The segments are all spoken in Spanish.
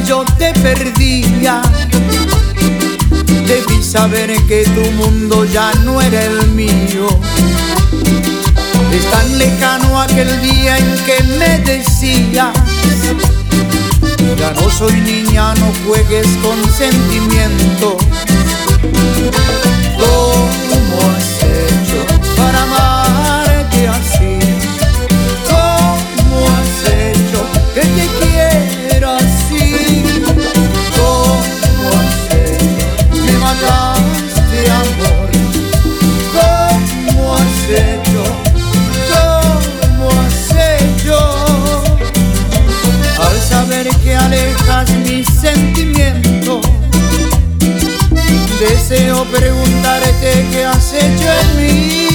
yo te perdía. Debí saber que tu mundo ya no era el mío. Es tan lejano aquel día en que me decías: ya no soy niña, no juegues con sentimiento. ¿Cómo has hecho para amarte así? ¿Cómo has hecho que te quiera así? ¿Cómo has hecho? Me mataste, amor. ¿Cómo has hecho? ¿Cómo has hecho? Al saber que alejas mis sentimientos, deseo preguntarte qué has hecho en mí.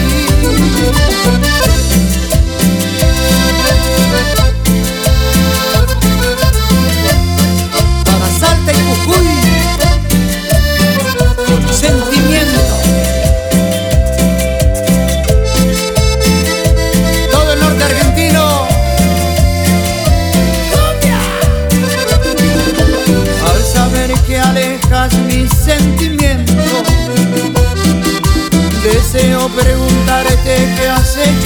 Para Salta y Jujuy, con sentimiento. Todo el norte argentino. Al saber que alejas mis sentimientos, deseo preguntarte qué has hecho